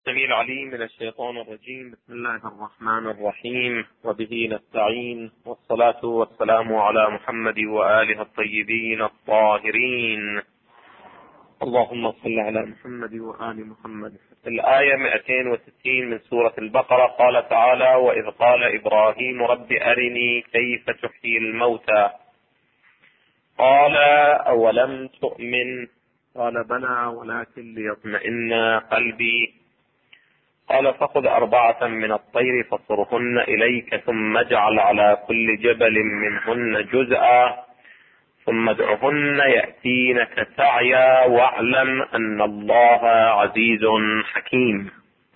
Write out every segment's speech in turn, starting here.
السميع العليم من الشيطان الرجيم. بسم الله الرحمن الرحيم، وبه نستعين، والصلاة والسلام على محمد وآله الطيبين الطاهرين. اللهم صل على محمد وآل محمد. الآية 260 من سورة البقرة. قال تعالى: وإذ قال إبراهيم رب أرني كيف تحيي الموتى قال أولم تؤمن قال بلى ولكن ليطمئن قلبي قال فخذ 4 من الطير فصرهن إليك ثم اجعل على كل جبل منهن جزءا ثم ادعهن يأتينك سعيا واعلم أن الله عزيز حكيم.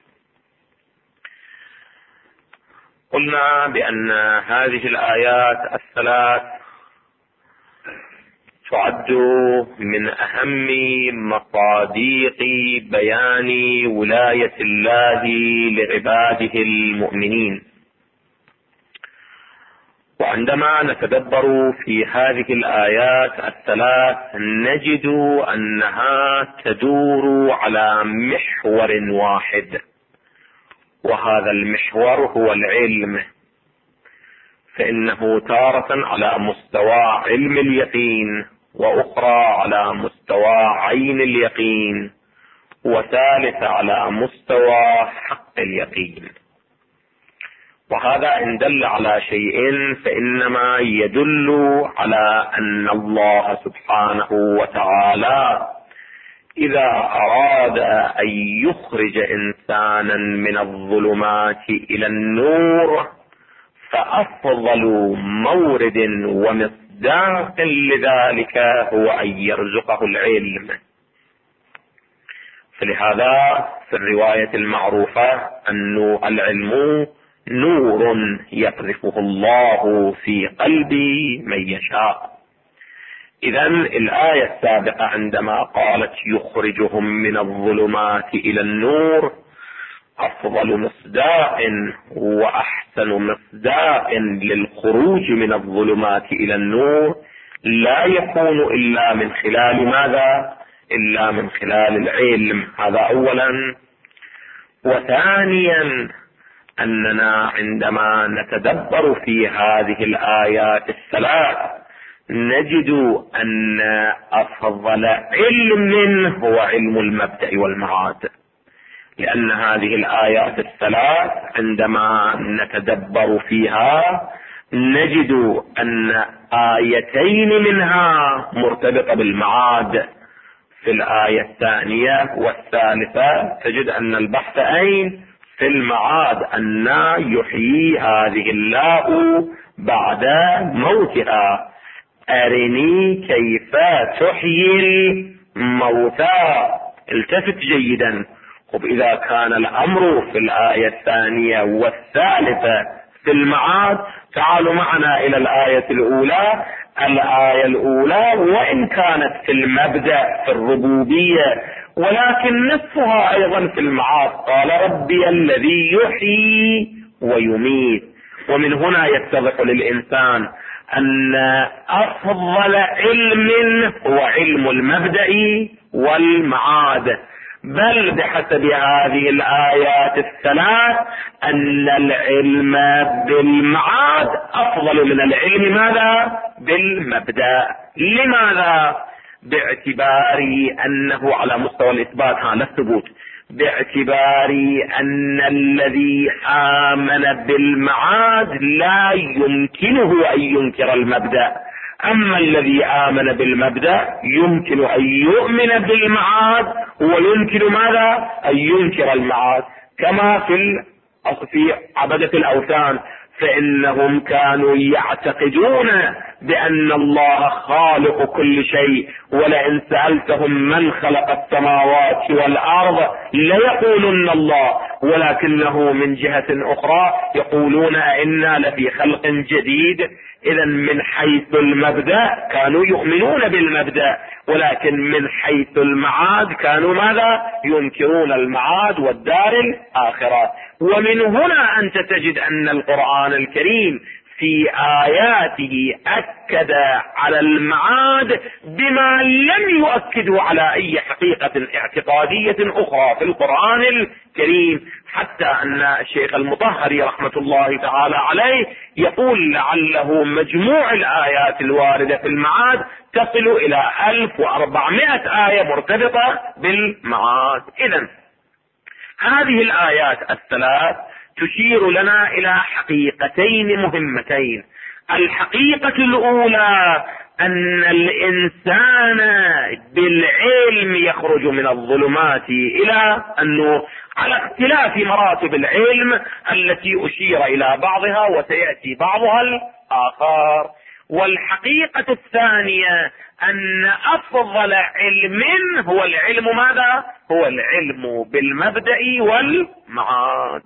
قلنا بأن هذه الآيات الثلاث تعد من أهم مصادق بيان ولاية الله لعباده المؤمنين. وعندما نتدبر في هذه الآيات الثلاث نجد أنها تدور على محور واحد، وهذا المحور هو العلم. فإنه تارة على مستوى علم اليقين، وأخرى على مستوى عين اليقين، وثالثة على مستوى حق اليقين. وهذا إن دل على شيء فإنما يدل على أن الله سبحانه وتعالى إذا أراد أن يخرج إنسانا من الظلمات إلى النور فأفضل مورد ومصداق لذلك هو أن يرزقه العلم. فلهذا في الرواية المعروفة أن العلم نور يقذفه الله في قلب من يشاء. إذن الآية السابقة عندما قالت يخرجهم من الظلمات إلى النور أفضل مصداق وأحسن مصداق للخروج من الظلمات إلى النور لا يكون إلا من خلال ماذا؟ إلا من خلال العلم. هذا أولا. وثانيا أننا عندما نتدبر في هذه الآيات الثلاث نجد أن أفضل علم هو علم المبدأ والمعاد، لأن هذه الآيات الثلاث عندما نتدبر فيها نجد أن آيتين منها مرتبطة بالمعاد. في الآية الثانية والثالثة تجد أن البحث أين؟ في المعاد، أن يحيي هذه الله بعد موتها. أرني كيف تحيي الموتى. التفت جيدا. إذا كان الأمر في الآية الثانية والثالثة في المعاد، تعالوا معنا إلى الآية الأولى. الآية الأولى وإن كانت في المبدأ في الربوبية ولكن نصفها أيضا في المعاد. قال ربي الذي يحيي ويميت. ومن هنا يتضح للإنسان أن أفضل علم هو علم المبدأ والمعاد. بل بحسب هذه الآيات الثلاث أن العلم بالمعاد أفضل من العلم ماذا؟ بالمبدأ. لماذا؟ باعتبار أنه على مستوى الإثبات لا الثبوت، باعتبار أن الذي آمن بالمعاد لا يمكنه أن ينكر المبدأ، أما الذي آمن بالمبدأ يمكن أن يؤمن بالمعاد ويمكن ماذا؟ أن ينكر المعاد. كما في عبدة الأوثان، فإنهم كانوا يعتقدون بأن الله خالق كل شيء، ولئن سألتهم من خلق السماوات والأرض ليقولن الله، ولكنه من جهة أخرى يقولون إنا لفي خلق جديد. إذا من حيث المبدأ كانوا يؤمنون بالمبدأ، ولكن من حيث المعاد كانوا ماذا؟ ينكرون المعاد والدار الآخرة. ومن هنا أنت تجد أن القرآن الكريم في آياته أكد على المعاد بما لم يؤكده على أي حقيقة اعتقادية أخرى في القرآن الكريم، حتى أن الشيخ المطهري رحمة الله تعالى عليه يقول لعله مجموع الآيات الواردة في المعاد تصل إلى 1400 آية مرتبطة بالمعاد. إذن هذه الآيات الثلاث تشير لنا إلى حقيقتين مهمتين. الحقيقة الأولى أن الإنسان بالعلم يخرج من الظلمات إلى النور، على اختلاف مراتب العلم التي أشير إلى بعضها وسيأتي بعضها الآخر. والحقيقة الثانية أن أفضل علم هو العلم ماذا؟ هو العلم بالمبدأ والمعاد.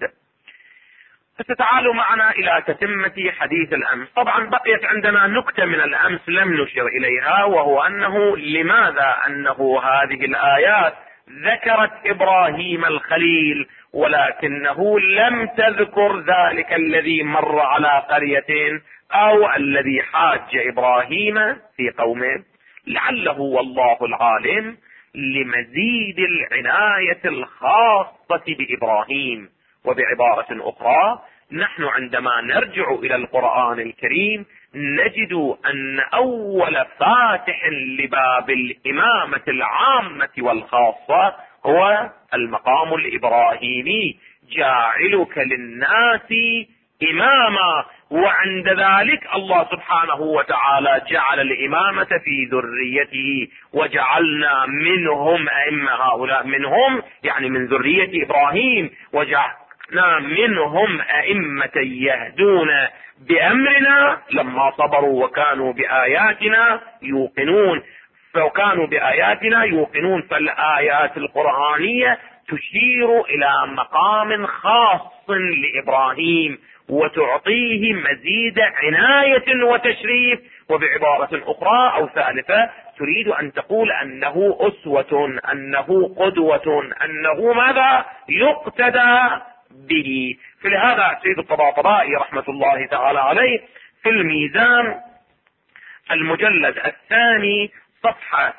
فتعالوا معنا إلى تتمة حديث الأمس. طبعا بقيت عندنا نكتة من الأمس لم نشر إليها، وهو أنه لماذا أنه هذه الآيات ذكرت إبراهيم الخليل ولكنه لم تذكر ذلك الذي مر على قرية أو الذي حاج إبراهيم في قومه. لعله والله العالم لمزيد العناية الخاصة بإبراهيم. وبعبارة أخرى، نحن عندما نرجع إلى القرآن الكريم نجد أن أول فاتح لباب الإمامة العامة والخاصة هو المقام الإبراهيمي، جاعلك للناس إماما. وعند ذلك الله سبحانه وتعالى جعل الإمامة في ذريته، وجعلنا منهم أئمة، هؤلاء منهم يعني من ذرية إبراهيم، وجعلنا منهم أئمة يهدون بأمرنا لما صبروا وكانوا بآياتنا يوقنون. فكانوا بآياتنا يوقنون. فالآيات القرآنية تشير إلى مقام خاص لإبراهيم وتعطيه مزيد عناية وتشريف. وبعبارة أخرى أو ثالثة تريد أن تقول أنه أسوة، أنه قدوة، أنه ماذا يقتدى به. فلهذا سيد الطباطبائي رحمة الله تعالى عليه في الميزان المجلد الثاني صفحة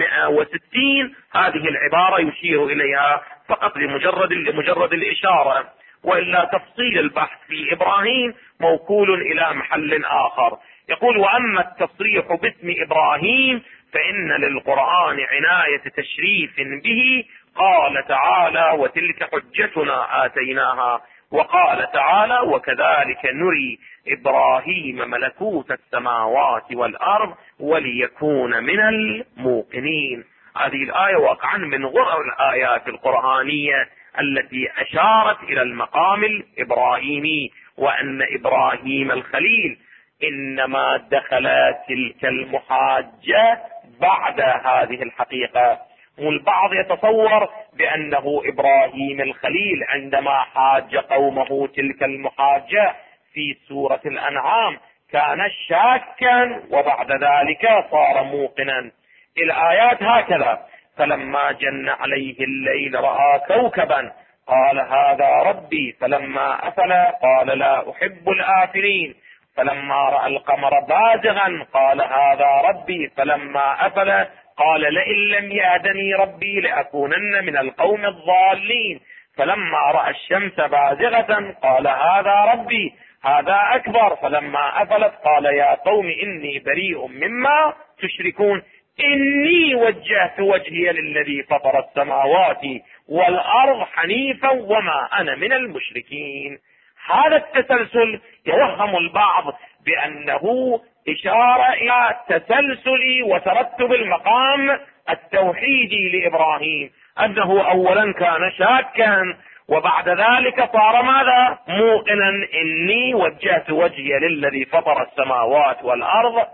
360 هذه العبارة يشير إليها فقط لمجرد الإشارة، وإلا تفصيل البحث في إبراهيم موكول إلى محل آخر. يقول: وأما التصريح باسم إبراهيم فإن للقرآن عناية تشريف به. قال تعالى: وتلك حجتنا آتيناها. وقال تعالى: وكذلك نري إبراهيم ملكوت السماوات والأرض وليكون من الموقنين. هذه الآية واقعا من غرر الآيات القرآنية التي أشارت إلى المقام الإبراهيمي، وأن إبراهيم الخليل إنما دخل تلك المحاجة بعد هذه الحقيقة. والبعض يتصور بأنه إبراهيم الخليل عندما حاج قومه تلك المحاجة في سورة الأنعام كان شاكا وبعد ذلك صار موقنا. الآيات هكذا: فلما جن عليه الليل رأى كوكبا قال هذا ربي فلما أفل قال لا أحب الآفلين، فلما رأى القمر بازغا قال هذا ربي فلما أفل قال لئن لم يهدني ربي لأكونن من القوم الضالين، فلما رأى الشمس بازغة قال هذا ربي هذا أكبر، فلما أفلت قال يا قوم إني بريء مما تشركون، إني وجهت وجهي للذي فطر السماوات والأرض حنيفا وما أنا من المشركين. هذا التسلسل يوهم البعض بأنه إشارة إلى تسلسل وترتب المقام التوحيدي لإبراهيم، أنه أولا كان شاكا وبعد ذلك صار ماذا؟ موقنا. إني وجهت وجهي للذي فطر السماوات والأرض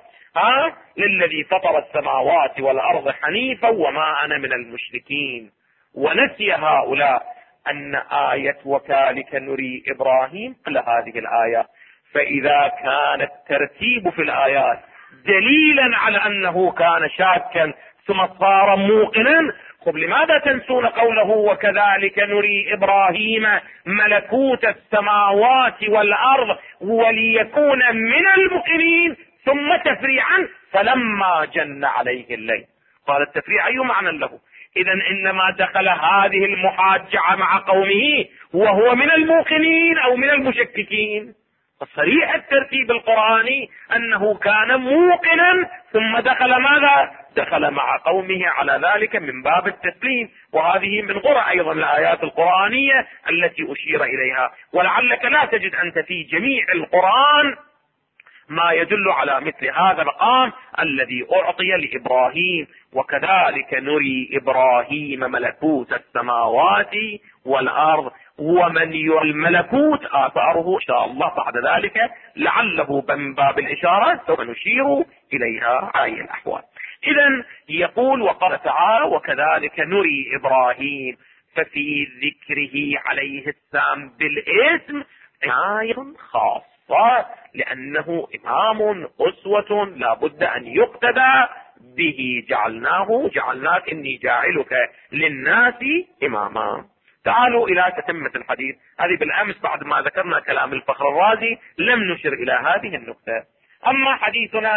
للذي فطر السماوات والأرض حنيفا وما أنا من المشركين. ونسي هؤلاء أن آية وكذلك نري إبراهيم قبل هذه الآية. فإذا كان الترتيب في الآيات دليلا على أنه كان شاكا ثم صار موقنا، خب لماذا تنسون قوله وكذلك نري إبراهيم ملكوت السماوات والأرض وليكون من الموقنين، ثم تفريعا فلما جن عليه الليل. قال التفريع أي معنى له؟ إذا إنما دخل هذه المحاجة مع قومه وهو من الموقنين أو من المشككين. صريح الترتيب القرآني أنه كان موقنا ثم دخل ماذا؟ دخل مع قومه على ذلك من باب التسليم. وهذه من غرى أيضا الآيات القرآنية التي أشير إليها، ولعلك لا تجد أنت في جميع القرآن ما يدل على مثل هذا المقام الذي أعطي لإبراهيم. وكذلك نري إبراهيم ملكوت السماوات والأرض ومن يرى الملكوت آثاره إن شاء الله بعد ذلك لعله من باب الإشارة سوف نشير إليها هذه الأحوال. إذن يقول وقال تعالى وكذلك نري إبراهيم، ففي ذكره عليه السلام بالاسم عناية خاصة لأنه إمام أسوة لا بد أن يقتدى به. جعلناك إني جاعلك للناس إماما. تعالوا إلى تتمة الحديث. هذه بالأمس بعد ما ذكرنا كلام الفخر الرازي لم نشر إلى هذه النقطة. أما حديثنا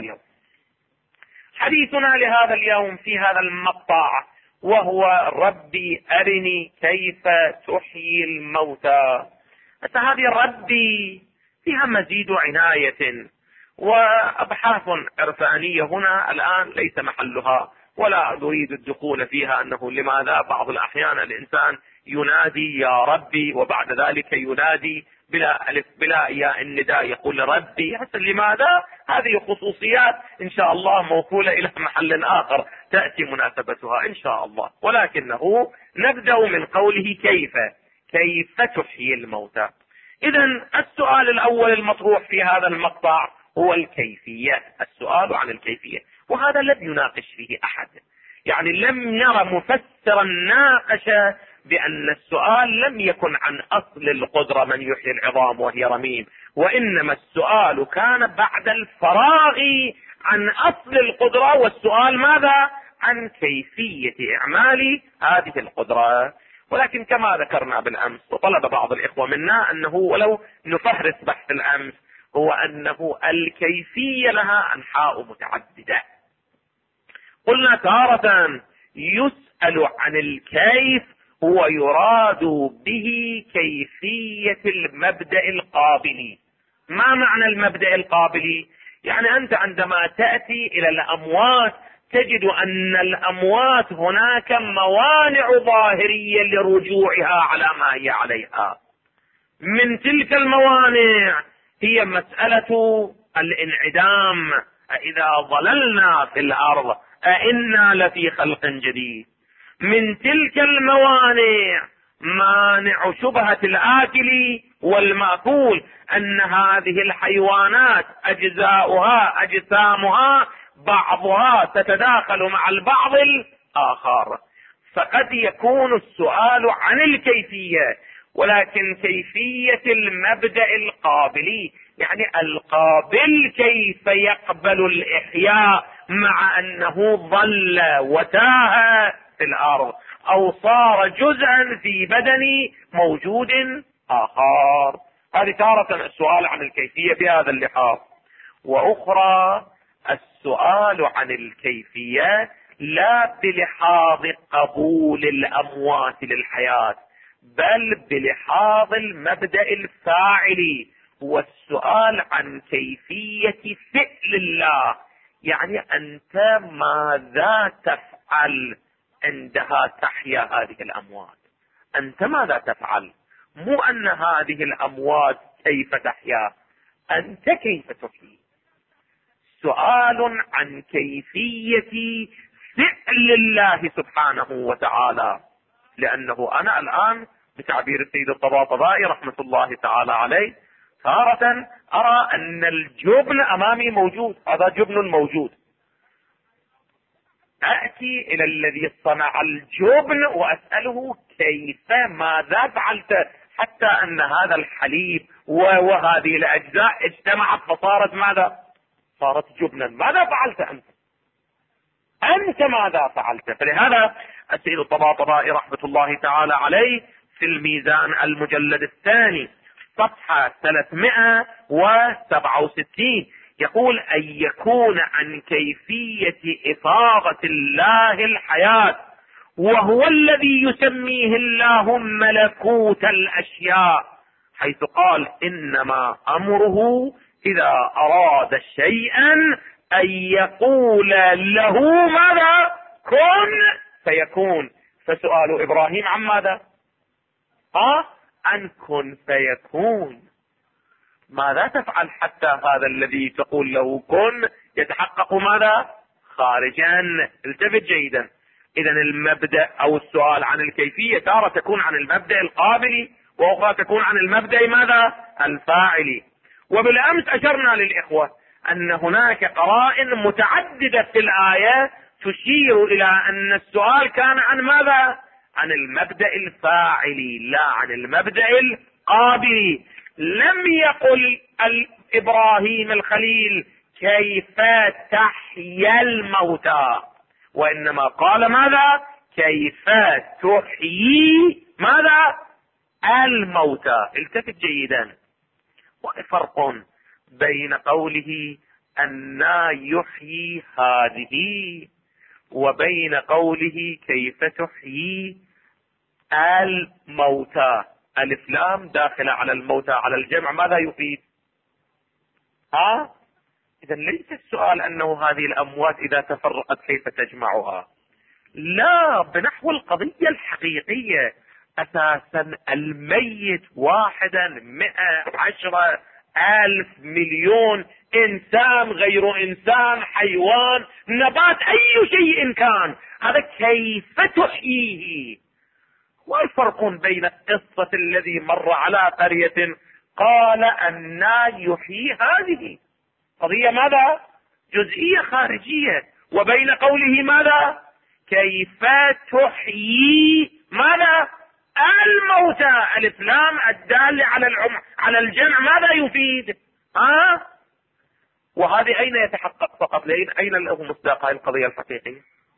لهذا اليوم في هذا المقطع وهو ربي أرني كيف تحيي الموتى. هذه ربي فيها مزيد عناية وأبحاث عرفانية هنا الآن ليس محلها، ولا نريد الدخول فيها أنه لماذا بعض الأحيان الإنسان ينادي يا ربي وبعد ذلك ينادي بلا ألف بلا ياء النداء يقول ربي، حتى لماذا؟ هذه خصوصيات إن شاء الله موكولة إلى محل آخر تأتي مناسبتها إن شاء الله. ولكنه نبدأ من قوله كيف تحيي الموتى. إذن السؤال الأول المطروح في هذا المقطع هو الكيفية، السؤال عن الكيفية، وهذا لم يناقش فيه أحد. يعني لم نرى مفسرا ناقش بأن السؤال لم يكن عن أصل القدرة من يحيي العظام وهي رميم، وإنما السؤال كان بعد الفراغ عن أصل القدرة، والسؤال ماذا؟ عن كيفية إعمال هذه القدرة. ولكن كما ذكرنا بالأمس وطلب بعض الإخوة منا أنه ولو نفهرس بحث الأمس هو أنه الكيفية لها أنحاء متعددة. قلنا تارة يسأل عن الكيف هو يراد به كيفية المبدأ القابلي. ما معنى المبدأ القابلي؟ يعني أنت عندما تأتي إلى الأموات تجد أن الأموات هناك موانع ظاهرية لرجوعها على ما هي عليها. من تلك الموانع هي مسألة الانعدام، إذا ظللنا في الأرض أئنا لفي خلق جديد. من تلك الموانع مانع شبهة الآكل والمأكول، أن هذه الحيوانات أجزاؤها أجسامها بعضها تتداخل مع البعض الآخر. فقد يكون السؤال عن الكيفية، ولكن كيفية المبدأ القابلي، يعني القابل كيف يقبل الإحياء مع أنه ظل وتاه في الأرض أو صار جزءا في بدن موجود آخر. هذه تارة السؤال عن الكيفية بهذا اللحاظ. وأخرى السؤال عن الكيفية لا بلحاظ قبول الأموات للحياة، بل بلحاظ المبدأ الفاعلي، والسؤال عن كيفية فعل الله. يعني أنت ماذا تفعل عندها تحيا هذه الأموات؟ أنت ماذا تفعل؟ مو أن هذه الأموات كيف تحيا، أنت كيف تحيي. سؤال عن كيفية فعل الله سبحانه وتعالى. لأنه أنا الآن بتعبير السيد الطباطبائي رحمة الله تعالى عليه تارة أرى أن الجبن أمامي موجود، هذا جبن موجود، أأتي إلى الذي صنع الجبن وأسأله كيف ماذا فعلت، حتى أن هذا الحليب وهذه الأجزاء اجتمعت فصارت ماذا؟ صارت جبنا. ماذا فعلت أنت؟ أنت ماذا فعلت؟ فلهذا السيد الطباطبائي رحمة الله تعالى عليه في الميزان المجلد الثاني صفحة 367 يقول: أن يكون عن كيفية إفاضة الله الحياة، وهو الذي يسميه الله ملكوت الأشياء، حيث قال: إنما أمره إذا أراد شيئا أن يقول له ماذا؟ كن فيكون. فسؤال إبراهيم عن ماذا؟ أن كن فيكون. ماذا تفعل حتى هذا الذي تقول له كن يتحقق ماذا؟ خارجا. التفت جيدا. إذا المبدأ أو السؤال عن الكيفية تارة تكون عن المبدأ القابلي، وأخرى تكون عن المبدأ ماذا؟ الفاعلي. وبالأمس أشرنا للإخوة أن هناك قرائن متعددة في الآية تشير إلى أن السؤال كان عن ماذا؟ عن المبدأ الفاعلي لا عن المبدأ القابلي. لم يقل إبراهيم الخليل كيف تحيي الموتى، وإنما قال ماذا؟ كيف تحيي ماذا؟ الموتى. التفت جيدا. وفرق بين قوله أن يحيي هذه وبين قوله كيف تحيي الموتى. ألف لام داخلة على الموتى على الجمع ماذا يفيد؟ إذا ليس السؤال أنه هذه الأموات إذا تفرقت كيف تجمعها، لا، بنحو القضية الحقيقية. أساسا الميت واحدا 110,000 مليون إنسان غير إنسان حيوان نبات أي شيء كان، هذا كيف تحييه. والفرق بين القصة الذي مر على قرية قال أن يحيي هذه قضية ماذا؟ جزئية خارجية، وبين قوله ماذا؟ كيف تحيي ماذا؟ الموتى. ألف لام الدال على الجمع ماذا يفيد؟ وهذه أين يتحقق فقط؟ أين له مصداق هذه القضية الحقيقية؟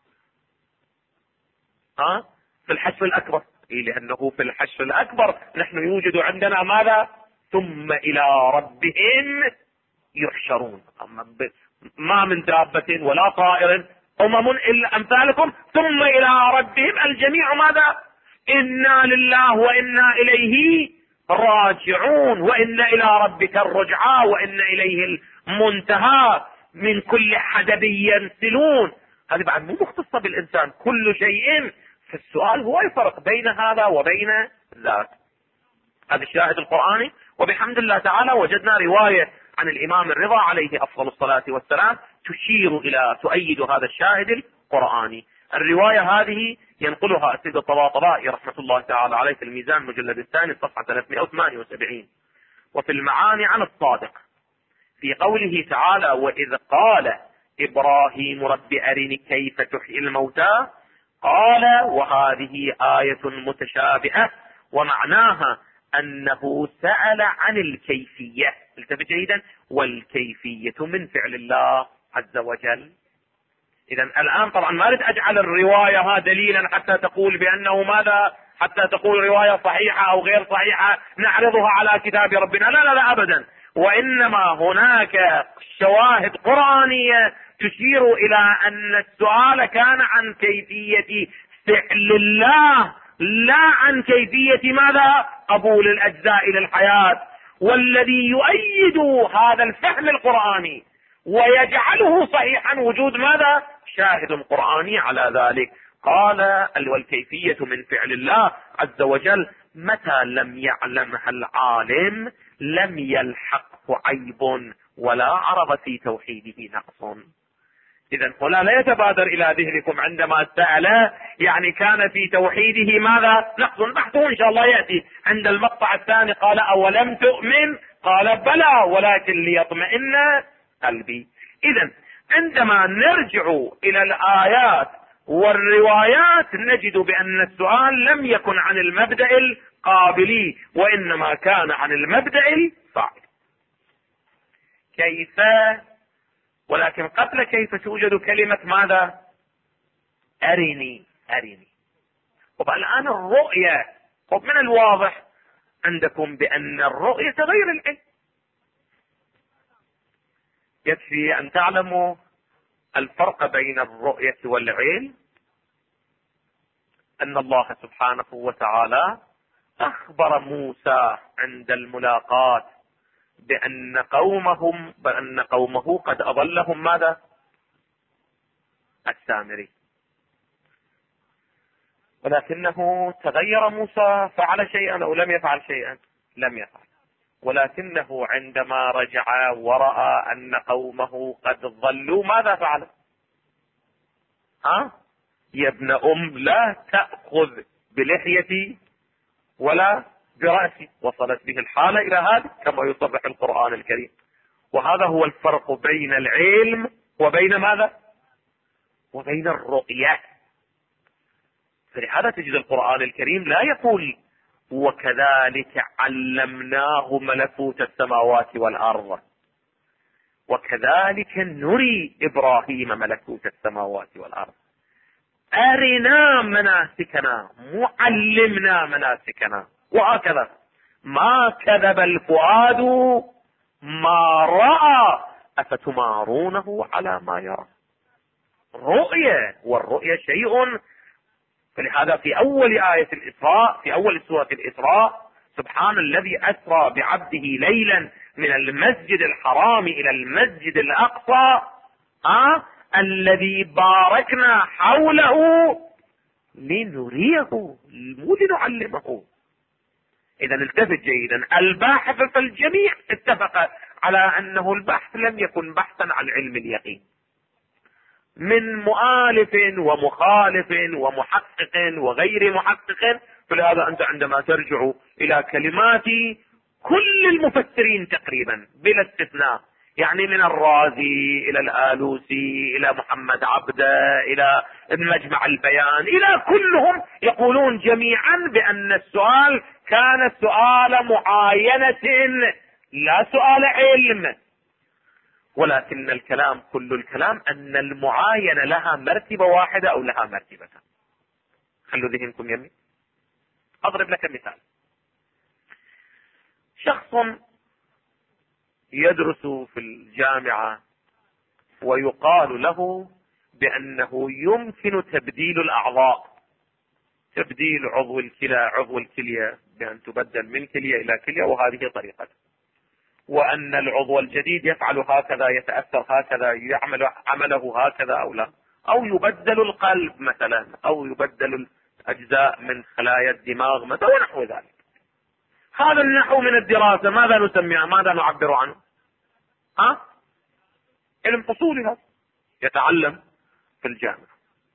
في الحشر الأكبر. لأنه في الحشر الأكبر نحن يوجد عندنا ماذا؟ ثم إلى ربهم يحشرون. ما من دابة ولا طائر أمم إلا أمثالكم ثم إلى ربهم الجميع ماذا؟ إنا لله وإنا إليه راجعون، وإن إلى ربك الرجعى وإن إليه المنتهى، من كل حدب ينسلون. هذه بعد مو مختصة بالإنسان، كل شيء. فالسؤال هو الفرق بين هذا وبين ذاك. هذا الشاهد القرآني. وبحمد الله تعالى وجدنا رواية عن الإمام الرضا عليه أفضل الصلاة والسلام تشير إلى تؤيد هذا الشاهد القرآني. الرواية هذه ينقلها السيد الطباطبائي رحمة الله تعالى عليه في الميزان مجلد الثاني صفحة 378. وفي المعاني عن الصادق في قوله تعالى: وإذ قال إبراهيم رب أرني كيف تحيي الموتى، قال وهذه آية متشابهة ومعناها أنه سأل عن الكيفية. التفت جيدا. والكيفية من فعل الله عز وجل. إذا الآن طبعا ما أريد أجعل الرواية دليلا حتى تقول بأنه ماذا، حتى تقول رواية صحيحة أو غير صحيحة نعرضها على كتاب ربنا، لا لا لا أبدا. وإنما هناك شواهد قرآنية تشير إلى أن السؤال كان عن كيفية فعل الله لا عن كيفية ماذا؟ قبول الأجزاء للحياة. والذي يؤيد هذا الفهم القرآني ويجعله صحيحا وجود ماذا؟ شاهد قرآني على ذلك. قال والكيفية من فعل الله عز وجل متى لم يعلمها العالم لم يلحقه عيب ولا عرض في توحيده نقص. إذا هنا لا يتبادر إلى ذهنكم عندما سأل يعني كان في توحيده ماذا؟ نقص. بحثه إن شاء الله يأتي عند المقطع الثاني. قال أولم تؤمن؟ قال بلى ولكن ليطمئن قلبي. إذا عندما نرجع إلى الآيات والروايات نجد بأن السؤال لم يكن عن المبدأ القابلي وإنما كان عن المبدأ الفاعل. كيف؟ ولكن قبل كيف توجد كلمة ماذا؟ أرني. أرني طب الآن الرؤية، طب من الواضح عندكم بأن الرؤية غير العلم. يكفي أن تعلموا الفرق بين الرؤية والعلم، أن الله سبحانه وتعالى أخبر موسى عند الملاقاة بأن قومه قد أضلهم ماذا؟ السامري. ولكنه تغير موسى، فعل شيئا أو لم يفعل شيئا؟ لم يفعل. ولكنه عندما رجع ورأى أن قومه قد ضلوا ماذا فعل؟ يا ابن لا تأخذ بلحيتي ولا برأسي. وصلت به الحالة إلى هذا كما يصرح القرآن الكريم. وهذا هو الفرق بين العلم وبين ماذا؟ وبين الرؤية. فلهذا تجد القرآن الكريم لا يقول وكذلك علمناه ملكوت السماوات والأرض، وكذلك نري إبراهيم ملكوت السماوات والأرض، أرنا مناسكنا، معلمنا مناسكنا، وهكذا. ما كذب الفؤاد ما رأى أفتمارونه على ما يرى. رؤية، والرؤية شيء. فلهذا في أول آية الإسراء، في أول سورة الإسراء، سبحان الذي أسرى بعبده ليلا من المسجد الحرام إلى المسجد الأقصى الذي باركنا حوله لنريه، مو لنعلمه. إذا التفت جيدا، الباحث فالجميع اتفق على أنه البحث لم يكن بحثا عن علم اليقين، من مؤالف ومخالف ومحقق وغير محقق. فلهذا أنت عندما ترجع إلى كلمات كل المفسرين تقريبا بلا استثناء، يعني من الرازي إلى الآلوسي إلى محمد عبده إلى مجمع البيان، إلى كلهم يقولون جميعا بأن السؤال كان سؤال معاينة لا سؤال علم. ولكن الكلام، كل الكلام أن المعاينة لها مرتبة واحدة أو لها مرتبتان. خلوا ذهنكم يمي. أضرب لك مثال. شخص يدرس في الجامعة ويقال له بأنه يمكن تبديل الأعضاء، تبديل عضو الكلية بأن تبدل من كلية إلى كلية، وهذه طريقته، وأن العضو الجديد يفعل هكذا، يتأثر هكذا، يعمل عمله هكذا أو لا، أو يبدل القلب مثلا، أو يبدل الأجزاء من خلايا الدماغ مثلا ونحو ذلك. هذا النحو من الدراسة ماذا نسميه؟ ماذا نعبر عنه؟ علم فصولي، هذا يتعلم في الجامعة.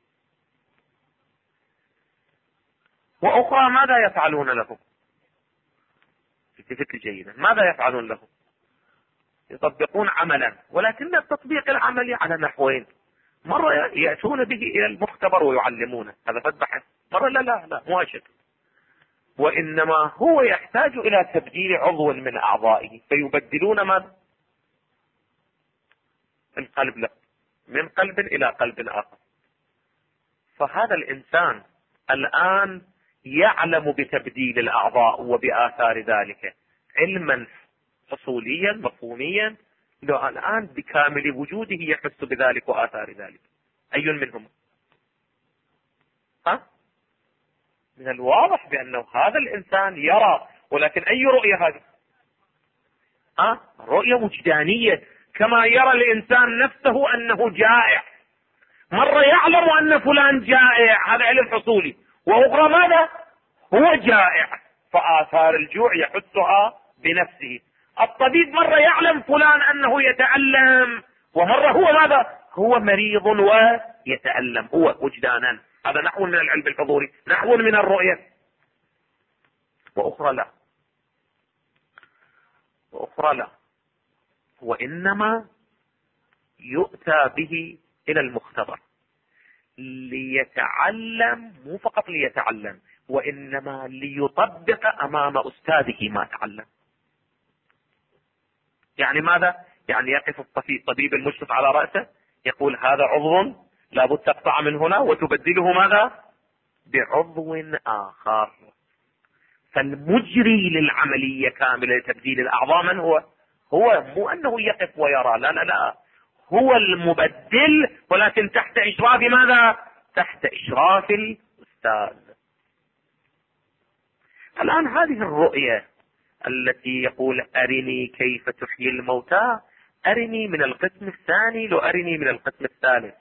وأخرى ماذا يفعلون له؟ التفت جيدا، ماذا يفعلون له؟ يطبقون عملا، ولكن التطبيق العملي على نحوين. مرة يأتون به إلى المختبر ويعلمونه، هذا فد مرة لا مو هالشكل، وإنما هو يحتاج إلى تبديل عضو من أعضائه، فيبدلون ماذا؟ القلب، لا، من قلب إلى قلب آخر. فهذا الإنسان الآن يعلم بتبديل الأعضاء وبآثار ذلك علما فصوليا مفهوميا، لو الآن بكامل وجوده يحس بذلك وآثار ذلك. أي منهم؟ من الواضح بأنه هذا الإنسان يرى، ولكن أي رؤية هذه؟ رؤية وجدانية، كما يرى الإنسان نفسه أنه جائع. مرة يعلم أن فلان جائع، هذا علم حصولي، وأخرى ماذا؟ هو جائع، فآثار الجوع يحسها بنفسه. الطبيب مرة يعلم فلان أنه يتألم، ومرة هو ماذا؟ هو مريض ويتألم، هو وجدانا. هذا نحو من العلم الحضوري، نحو من الرؤية. وأخرى لا، وإنما يؤتى به إلى المختبر ليتعلم، مو فقط ليتعلم، وإنما ليطبق أمام أستاذه ما تعلم. يعني ماذا؟ يعني يقف الطبيب المشرف على رأسه يقول هذا عضو لابد تقطع من هنا وتبدله ماذا؟ بعضو آخر. فالمجري للعملية كاملة لتبديل الأعضاء من هو؟ هو مو أنه يقف ويرى، لا لا لا، هو المبدل، ولكن تحت إشراف ماذا؟ تحت إشراف الأستاذ. الآن هذه الرؤية التي يقول أرني كيف تحيي الموتى، أرني من القسم الثاني لو أرني من القسم الثالث.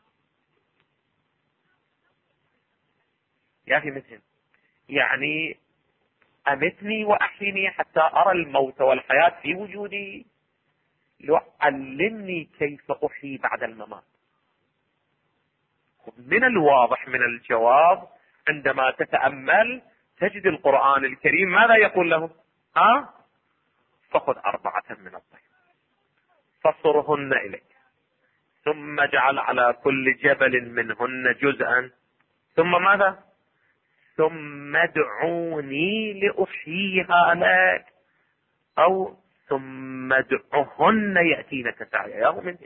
يا أخي مثل يعني أمتني وأحيني حتى أرى الموت والحياة في وجودي، لو علمني كيف أحيي بعد الممات. من الواضح من الجواب عندما تتأمل تجد القرآن الكريم ماذا يقول له؟ فخذ 4 من الطير فصرهن إليك، ثم اجعل على كل جبل منهن جزءا، ثم ماذا؟ ثم ادعوني لأحييها لك، أو ثم ادعهن يأتينك سعيا. يا من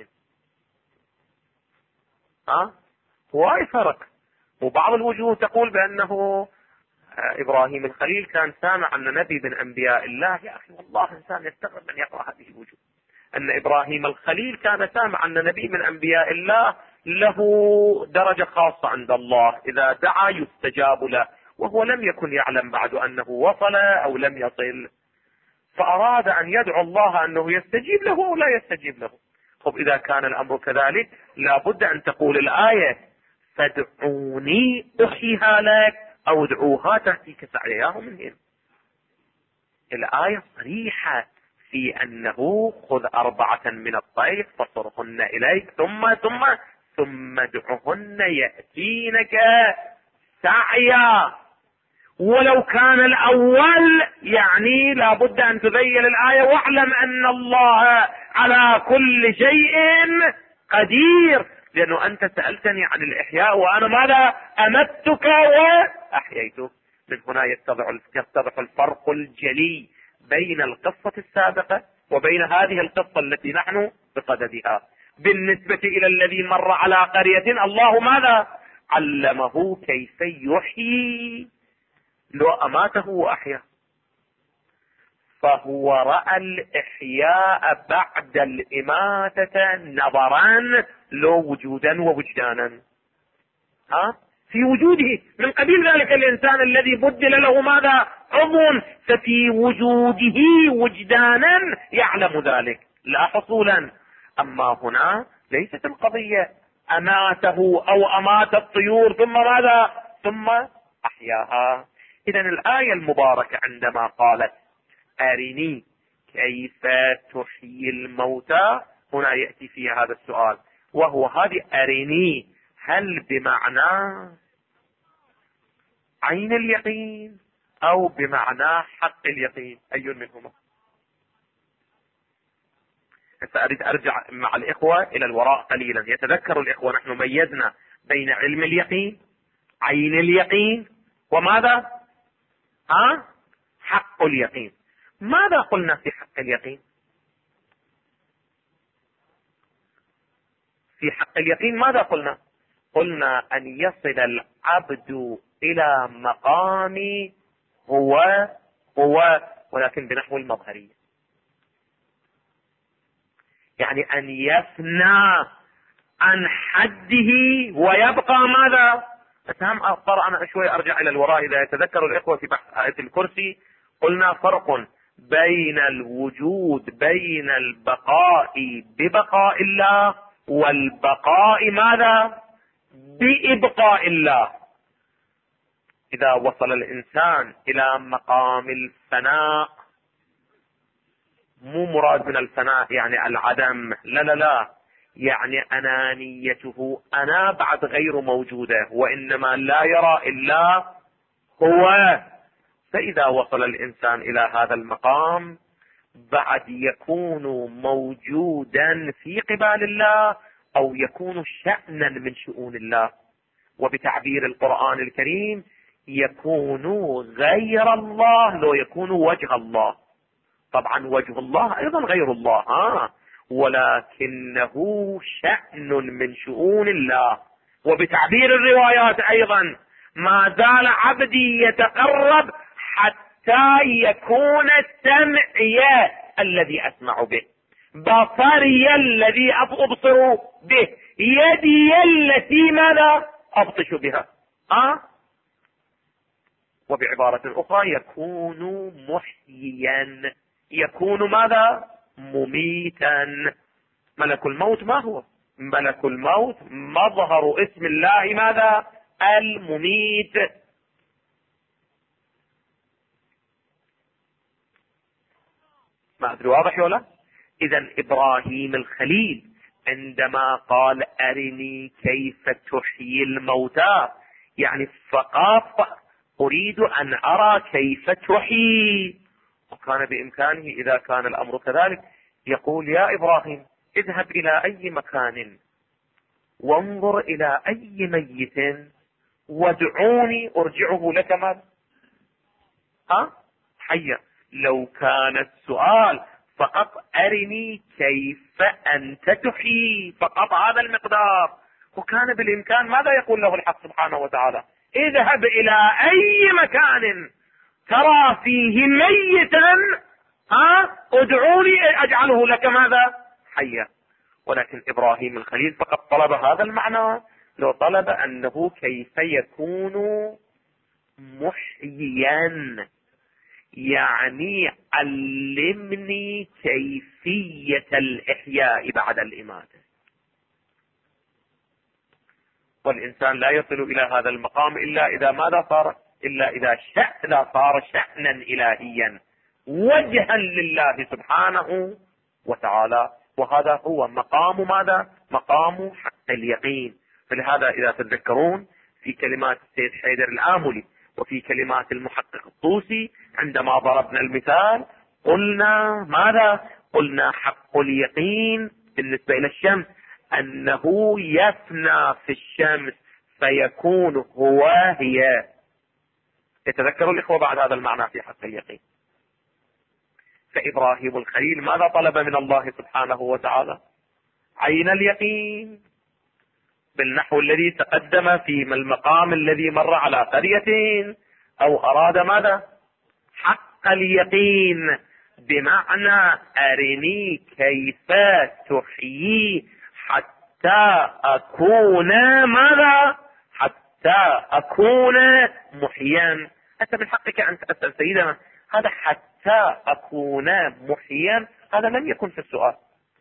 هواي فرق. وبعض الوجوه تقول بأنه إبراهيم الخليل كان سامع أن نبي من أنبياء الله. يا أخي والله إنسان يستغرب من يقرأ هذه الوجوه، أن إبراهيم الخليل كان سامع أن نبي من أنبياء الله له درجة خاصة عند الله، إذا دعا يستجاب له، وهو لم يكن يعلم بعد أنه وصل أو لم يصل، فأراد أن يدعو الله أنه يستجيب له أو لا يستجيب له. طب إذا كان الأمر كذلك لابد أن تقول الآية فادعوني أحيها لك، أو ادعوها تأتيك سعياه من هنا. الآية صريحة في أنه خذ 4 من الطير فصرهن إليك، ثم ادعهن يأتينك سعيا. ولو كان الأول يعني لابد أن تبين الآية واعلم أن الله على كل شيء قدير، لأنه أنت سألتني عن الإحياء وأنا ماذا؟ أمتك وأحييتك. من هنا يتضح الفرق الجلي بين القصة السابقة وبين هذه القصة التي نحن بصددها. بالنسبة إلى الذي مر على قرية، الله ماذا؟ علمه كيف يحيي لو أماته وأحيا، فهو رأى الإحياء بعد الإماتة نظرا لو وجودا ووجدانا. في وجوده من قبيل ذلك الإنسان الذي بدل له ماذا؟ عضو، ففي وجوده وجدانا يعلم ذلك لا حصولا. أما هنا ليست القضية أماته أو أمات الطيور ثم ماذا؟ ثم أحياها. إذن الآية المباركة عندما قالت أرني كيف تحيي الموتى، هنا يأتي فيها هذا السؤال، وهو هذه أرني هل بمعنى عين اليقين أو بمعنى حق اليقين؟ أي منهما؟ أريد أرجع مع الإخوة إلى الوراء قليلا. يتذكر الإخوة نحن ميزنا بين علم اليقين، عين اليقين، وماذا؟ حق اليقين. ماذا قلنا في حق اليقين؟ في حق اليقين ماذا قلنا؟ قلنا أن يصل العبد إلى مقام هو ولكن بنحو المظهرية، يعني أن يفنى عن حده ويبقى ماذا؟ أضطر أنا شوي أرجع إلى الوراء. إذا يتذكر الإخوة في بحث آية الكرسي قلنا فرق بين الوجود، بين البقاء ببقاء الله والبقاء ماذا؟ بإبقاء الله. إذا وصل الإنسان إلى مقام الفناء، مو مراد من الفناء يعني العدم، لا لا لا، يعني أنانيته أنا بعد غير موجودة، وإنما لا يرى إلا هو. فإذا وصل الإنسان إلى هذا المقام بعد يكون موجودا في قبال الله أو يكون شأنا من شؤون الله، وبتعبير القرآن الكريم يكون غير الله لو يكون وجه الله. طبعا وجه الله أيضا غير الله، ولكنه شأن من شؤون الله. وبتعبير الروايات أيضا ما زال عبدي يتقرب حتى يكون سمعي الذي أسمع به، بصري الذي أبصر به، يدي التي ماذا أبطش بها. وبعبارة أخرى يكون محييا، يكون ماذا مميتا. ملك الموت ما هو؟ ملك الموت مظهر اسم الله ماذا؟ المميت. ما أدري واضح ولا؟ إذا إبراهيم الخليل عندما قال أرني كيف تحيي الموتى، يعني فقط أريد أن أرى كيف تحيي. وكان بإمكانه إذا كان الأمر كذلك يقول يا إبراهيم اذهب إلى أي مكان وانظر إلى أي ميت وادعوني أرجعه لك ماذا؟ حيا. لو كان السؤال فقط أرني كيف أنت تحيي، فقط هذا المقدار، وكان بالإمكان ماذا يقول له الحق سبحانه وتعالى؟ اذهب إلى أي مكان ترى فيه ميتا ادعوني أجعله لك ماذا؟ حيا. ولكن إبراهيم الخليل فقط طلب هذا المعنى، لو طلب أنه كيف يكون محييا، يعني علمني كيفية الإحياء بعد الإماتة. والإنسان لا يصل إلى هذا المقام إلا إذا ماذا صار؟ إلا إذا صار شأنا إلهيا وجها لله سبحانه وتعالى. وهذا هو مقام ماذا؟ مقام حق اليقين. فلهذا إذا تتذكرون في كلمات السيد حيدر الآملي وفي كلمات المحقق الطوسي عندما ضربنا المثال قلنا ماذا؟ قلنا حق اليقين بالنسبة إلى الشمس أنه يفنى في الشمس فيكون هو هي. يتذكروا الإخوة بعد هذا المعنى في حق اليقين. فإبراهيم الخليل ماذا طلب من الله سبحانه وتعالى؟ عين اليقين، بالنحو الذي تقدم في المقام الذي مر على قرية. أو أراد ماذا؟ حق اليقين، بمعنى أرني كيف تحيي حتى أكون ماذا؟ حتى أكون محيا. أنت من حقك أن تسأل سيدنا هذا حتى أكون محيا، هذا لم يكن في السؤال.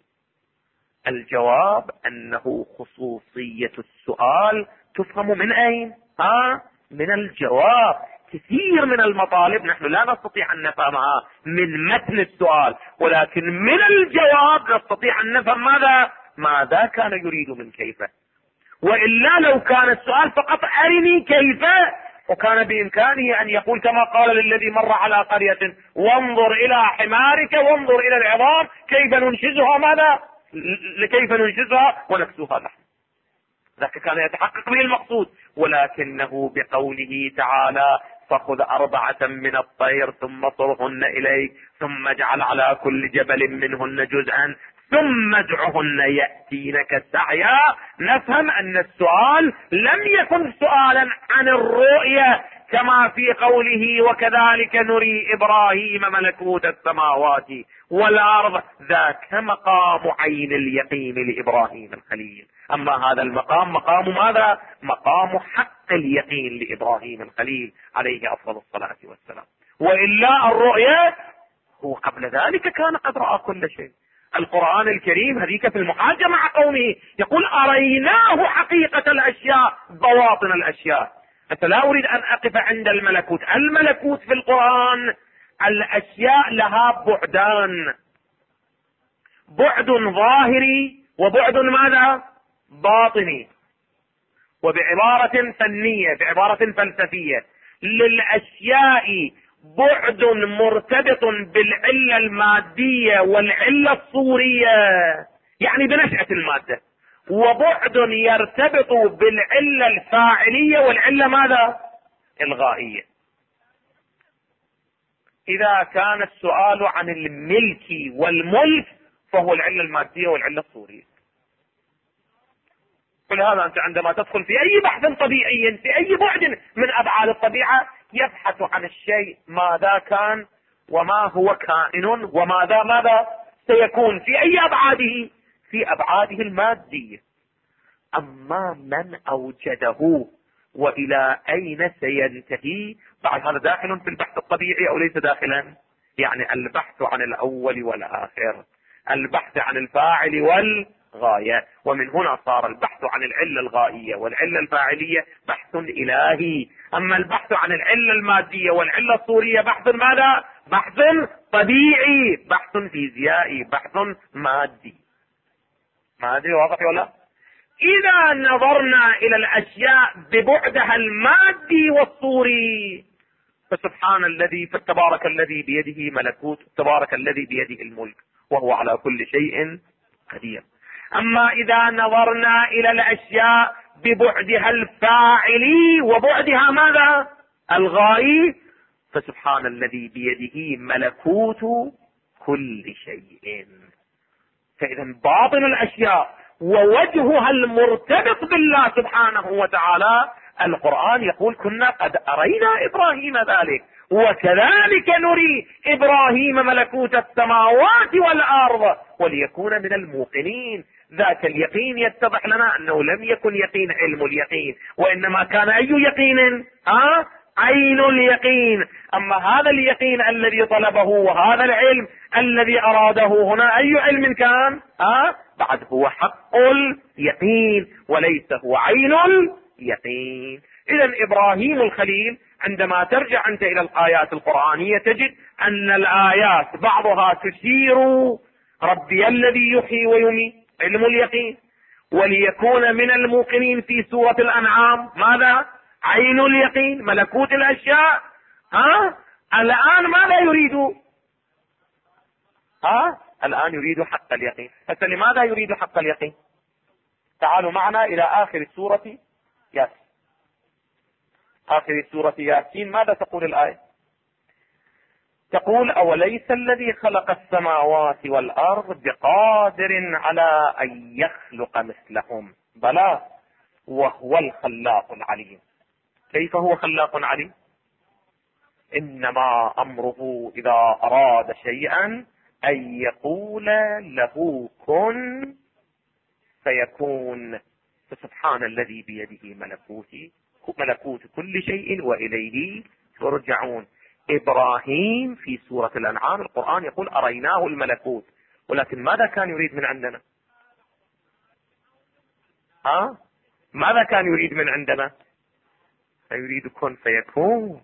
الجواب أنه خصوصية السؤال تفهم من أين؟ من الجواب. كثير من المطالب نحن لا نستطيع أن نفهمها من متن السؤال، ولكن من الجواب نستطيع أن نفهم ماذا كان يريد من كيف. وإلا لو كان السؤال فقط أرني كيف، وكان بإمكانه أن يقول كما قال للذي مر على قرية وانظر إلى حمارك وانظر إلى العظام كيف ننشزها كيف ننشزها ونكسوها لحم. ذاك كان يتحقق به المقصود. ولكنه بقوله تعالى فخذ 4 من الطير ثم صرهن إليك ثم اجعل على كل جبل منهن جزءا ثم ادعهن يأتينك سعيا، نفهم أن السؤال لم يكن سؤالا عن الرؤية كما في قوله وكذلك نري إبراهيم ملكوت السماوات والأرض. ذاك مقام عين اليقين لإبراهيم الخليل. أما هذا المقام مقام ماذا؟ مقام حق اليقين لإبراهيم الخليل عليه أفضل الصلاة والسلام. وإلا الرؤية هو قبل ذلك كان قد رأى كل شيء. القرآن الكريم هذيك في المحاجة مع قومه يقول أريناه حقيقة الأشياء بواطن الأشياء. أنت لا أريد أن أقف عند الملكوت. الملكوت في القرآن الأشياء لها بعدان، بعد ظاهري وبعد ماذا؟ باطني. وبعبارة فنية بعبارة فلسفية للأشياء بعد مرتبط بالعلة المادية والعلة الصورية يعني بنشأة المادة، وبعد يرتبط بالعلة الفاعلية والعلة ماذا؟ الغائية. إذا كان السؤال عن الملك والملك فهو العلة المادية والعلة الصورية. ولهذا أنت عندما تدخل في أي بحث طبيعي في أي بعد من أبعاد الطبيعة يبحث عن الشيء ماذا كان وما هو كائن ماذا سيكون في أي أبعاده، في أبعاده المادية. أما من أوجده وإلى أين سينتهي بعد هذا داخل في البحث الطبيعي أو ليس داخلا؟ يعني البحث عن الأول والآخر، البحث عن الفاعل والغاية. ومن هنا صار البحث عن العلة الغائية والعلة الفاعلية بحث إلهي. أما البحث عن العلة المادية والعلة الصورية بحث ماذا؟ بحث طبيعي، بحث فيزيائي، بحث مادي. ما أدري واضح ولا؟ إذا نظرنا إلى الأشياء ببعدها المادي والصوري فسبحان الذي، فتبارك الذي بيده ملكوت، تبارك الذي بيده الملك وهو على كل شيء قدير. أما إذا نظرنا إلى الأشياء ببعدها الفاعلي وبعدها ماذا؟ الغائي، فسبحان الذي بيده ملكوت كل شيء. فإذا باطن الأشياء ووجهها المرتبط بالله سبحانه وتعالى، القرآن يقول كنا قد أرينا إبراهيم ذلك وكذلك نري إبراهيم ملكوت السماوات والأرض وليكون من الموقنين. ذاك اليقين يتضح لنا أنه لم يكن يقين علم اليقين، وإنما كان أي يقين؟ عين اليقين. أما هذا اليقين الذي طلبه وهذا العلم الذي أراده هنا أي علم كان؟ بعد هو حق اليقين وليس هو عين اليقين. إذا إبراهيم الخليل عندما ترجع أنت إلى الآيات القرآنية تجد أن الآيات بعضها تشير ربي الذي يحيي ويميت علم اليقين، وليكون من الموقنين في سورة الأنعام ماذا؟ عين اليقين ملكوت الأشياء. الآن ماذا يريد؟ الآن يريد حق اليقين. لماذا يريد حق اليقين؟ تعالوا معنا إلى آخر سورة ياسين. آخر سورة ياسين ماذا تقول الآية؟ تقول أوليس الذي خلق السماوات والأرض بقادر على أن يخلق مثلهم بلى وهو الخلاق العليم. كيف هو خلاق عليم؟ إنما أمره إذا أراد شيئا أن يقول له كن فيكون. فسبحان الذي بيده ملكوت كل شيء وإليه ترجعون. إبراهيم في سورة الأنعام القرآن يقول أريناه الملكوت، ولكن ماذا كان يريد من عندنا؟ ماذا كان يريد من عندنا؟ يريد كن فيكون،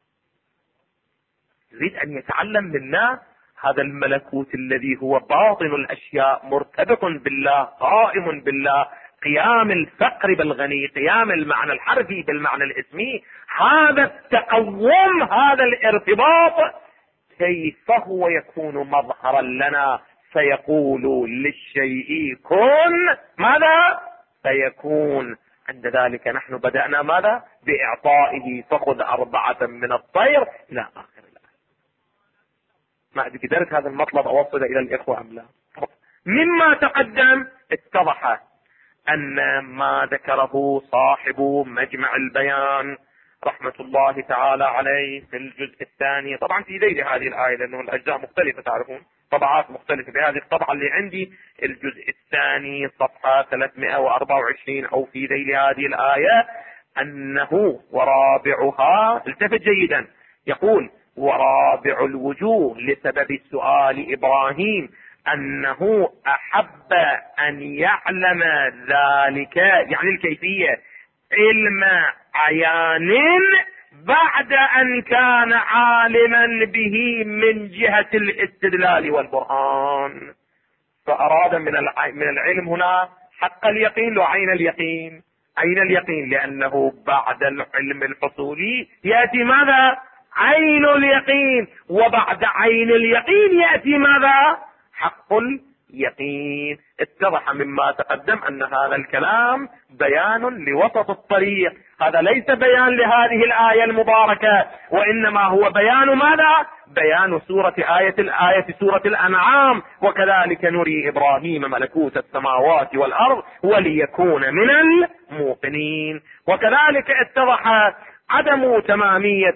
يريد أن يتعلم منا هذا الملكوت الذي هو باطن الأشياء مرتبط بالله قائم بالله، قيام الفقر بالغني، قيام المعنى الحرفي بالمعنى الاسمي، هذا التقوم هذا الارتباط كيف هو يكون مظهرا لنا؟ فيقول للشيء كن ماذا؟ فيكون. عند ذلك نحن بدأنا ماذا؟ بإعطائه فخذ 4 من الطير إلى آخر الآية. ما قدرت هذا المطلب أوصل إلى الإخوة أم لا؟ مما تقدم اتضح أن ما ذكره صاحب مجمع البيان رحمة الله تعالى عليه في الجزء الثاني، طبعا في ذيل هذه الآية لأنه الأجزاء مختلفة تعرفون، طبعات مختلفة. بهذه الطبعة اللي عندي الجزء الثاني صفحة 324 أو في ذيل هذه الآية أنه ورابعها، التفت جيدا، يقول ورابع الوجوه لسبب سؤال إبراهيم أنه أحب أن يعلم ذلك، يعني الكيفية، علم عيان بعد أن كان عالما به من جهة الاستدلال والبرهان. فأراد من العلم هنا حق اليقين وعين اليقين. عين اليقين لأنه بعد العلم الحصولي يأتي ماذا؟ عين اليقين، وبعد عين اليقين يأتي ماذا؟ حق اليقين. اتضح مما تقدم أن هذا الكلام بيان لوسط الطريق، هذا ليس بيان لهذه الآية المباركة، وإنما هو بيان ماذا؟ بيان آية سورة الأنعام: وكذلك نري إبراهيم ملكوت السماوات والأرض وليكون من الموقنين. وكذلك اتضح عدم تمامية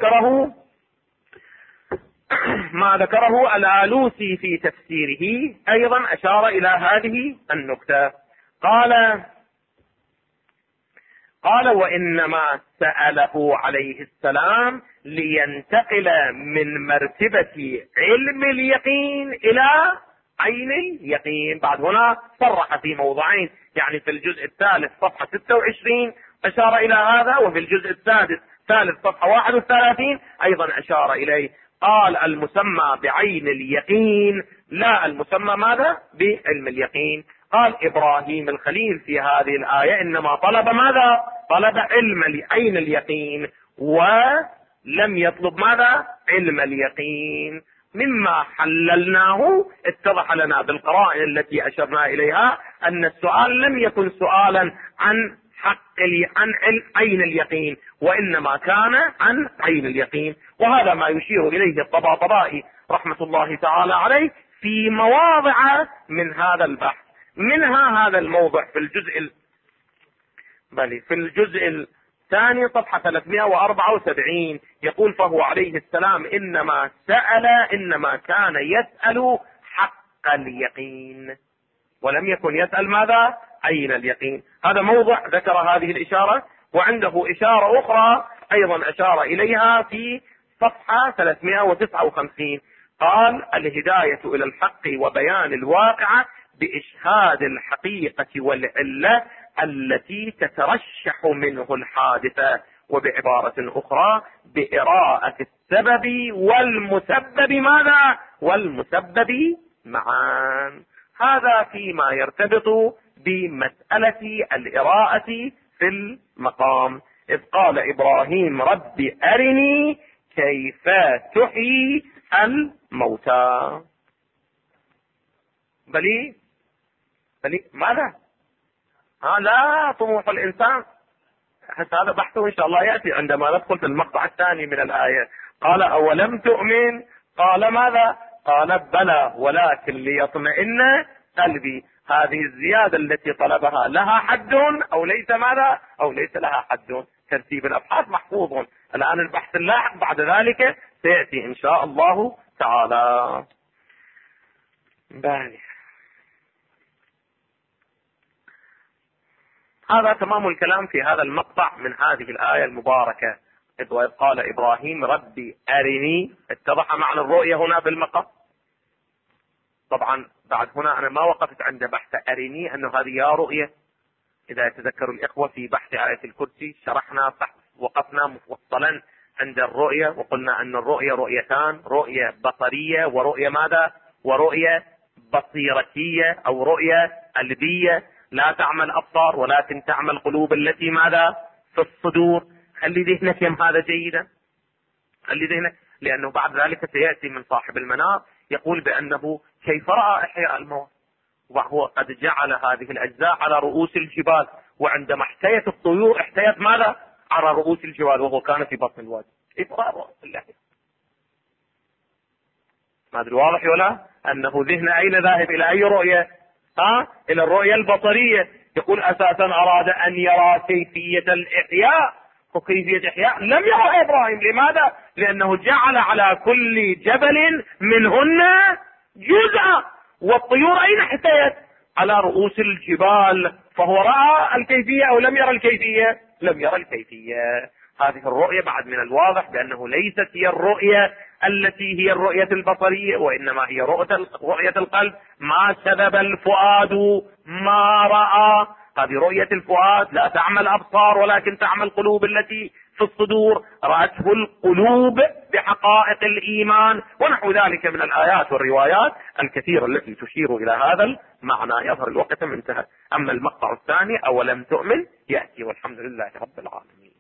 ما ذكره الآلوسي في تفسيره، أيضا أشار إلى هذه النكتة. قال وإنما سأله عليه السلام لينتقل من مرتبة علم اليقين إلى عين اليقين. بعد هنا صرح في موضعين، يعني في الجزء الثالث صفحة 26 أشار إلى هذا، وفي الجزء الثالث صفحة 31 أيضا أشار إليه. قال المسمى بعين اليقين، لا المسمى ماذا؟ بعلم اليقين. قال إبراهيم الخليل في هذه الآية إنما طلب ماذا؟ طلب عين اليقين، ولم يطلب ماذا؟ علم اليقين. مما حللناه اتضح لنا بالقرائن التي أشرنا إليها أن السؤال لم يكن سؤالا عن عين اليقين، وإنما كان عن عين اليقين. وهذا ما يشير إليه الطباطبائي رحمة الله تعالى عليه في مواضع من هذا البحث، منها هذا الموضع في الجزء الثاني صفحة 374 يقول: فهو عليه السلام إنما كان يسأل حق اليقين، ولم يكن يسأل ماذا؟ عين اليقين. هذا موضع ذكر هذه الإشارة. وعنده إشارة أخرى أيضا أشار إليها في صفحة 359، قال: الهداية إلى الحق وبيان الواقع بإشهاد الحقيقة والعلة التي تترشح منه الحادثة، وبعبارة أخرى بإراءة السبب والمسبب ماذا؟ والمسبب معا. هذا فيما يرتبط بمسألة الإراءة في المقام، إذ قال إبراهيم: رب أرني كيف تحيي الموتى. بلي ماذا؟ لا طموح الإنسان، هذا بحثه إن شاء الله يأتي عندما ندخل في المقطع الثاني من الآية. قال: أولم تؤمن؟ قال ماذا؟ قال: بلى ولكن ليطمئن قلبي. هذه الزيادة التي طلبها لها حد أو ليس ماذا؟ أو ليس لها حد. ترتيب الأبحاث محفوظ. الآن البحث اللاحق بعد ذلك سيأتي إن شاء الله تعالى. هذا تمام الكلام في هذا المقطع من هذه الآية المباركة. إذ قال إبراهيم: ربي أرني. اتضح معنى الرؤية هنا بالمقام. طبعا بعد هنا أنا ما وقفت عند بحث أرني أنه هذه يا رؤية. إذا يتذكر الإخوة في بحث آية الكرسي شرحنا وقفنا مفصلا عند الرؤية، وقلنا أن الرؤية رؤيتان: رؤية بصرية ورؤية ماذا؟ ورؤية بصيرتية أو رؤية قلبية. لا تعمل أبصار ولكن تعمل قلوب التي ماذا؟ في الصدور. خلي ذهنك يم هذا جيدا، خلي ذهنك، لأنه بعد ذلك سيأتي من صاحب المنار يقول بأنه كيف رأى إحياء الموت، وهو قد جعل هذه الأجزاء على رؤوس الجبال، وعندما احتيت الطيور احتيت ماذا؟ على رؤوس الجبال، وهو كان في بطن الوادي. كيف رأى رؤوس اللحية؟ ما أدري واضح ولا؟ أنه ذهن أين ذاهب؟ إلى أي رؤية؟ إلى الرؤية البصرية. يقول أساسا أراد أن يرى كيفية الإحياء، وكيفية إحياء لم يرى إبراهيم. لماذا؟ لأنه جعل على كل جبل منهن جزءا، والطيور أين احتيت؟ على رؤوس الجبال. فهو رأى الكيفية أو لم يرى الكيفية؟ لم يرى الكيفية. هذه الرؤية بعد من الواضح بأنه ليست هي الرؤية التي هي الرؤية البصرية، وإنما هي رؤية القلب. ما كذب الفؤاد ما رأى. هذه رؤية الفؤاد، لا تعمل أبصار ولكن تعمل قلوب التي في الصدور. رأته القلوب بحقائق الإيمان، ونحو ذلك من الآيات والروايات الكثيرة التي تشير إلى هذا المعنى. يظهر الوقت انتهى. أما المقطع الثاني أولم تؤمن يأتي، والحمد لله رب العالمين.